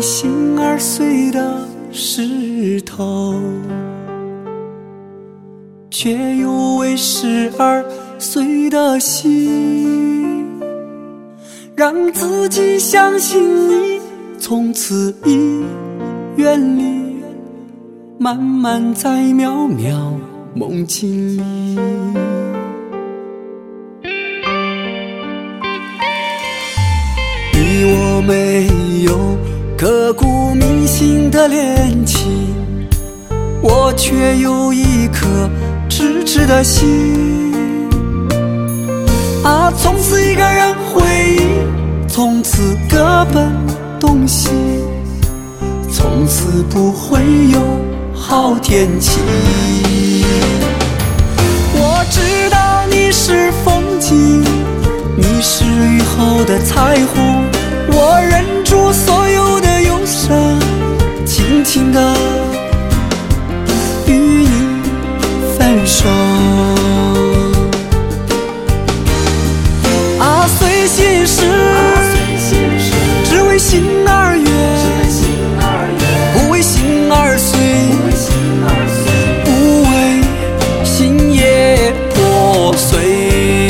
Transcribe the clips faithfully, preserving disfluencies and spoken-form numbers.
心儿碎的石头，却又为十二岁的心，让自己相信你从此已远离，慢慢在渺渺梦境里。你我没有刻骨铭心的恋情，我却有一颗痴痴的心啊，从此一个人回忆，从此各奔东西，从此不会有好天气。我知道你是风景，你是雨后的彩虹，我忍住所有的忧伤，轻轻地与你分手。啊，随心事，只为心儿远，不为心儿碎，不为心也破碎。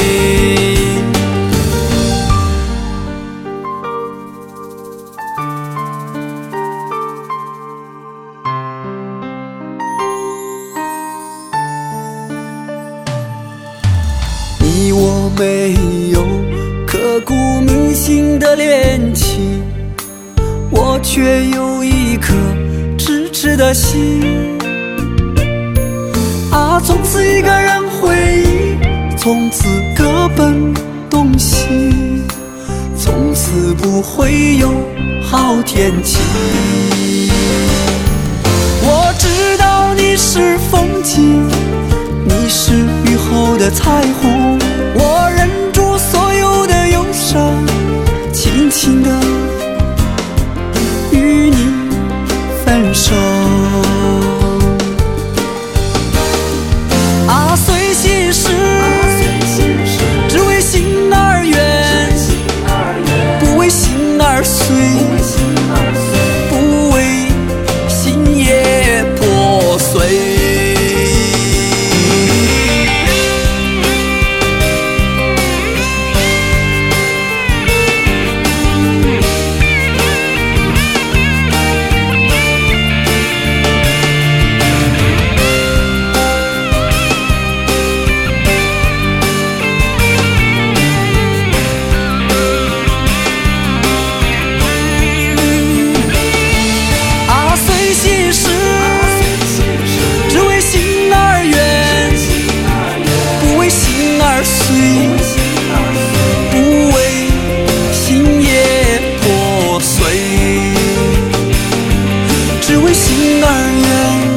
你我没有刻骨铭心的恋情，我却有一颗痴痴的心啊，从此一个人回忆，从此各奔东西，从此不会有好天气。我知道你是风景，你是雨后的彩虹，我忍住所有的忧伤，轻轻地与你分手。啊，随心事，只为心儿远，不为心儿碎，不为心也破碎。碎，不为心也破碎，只为心儿远。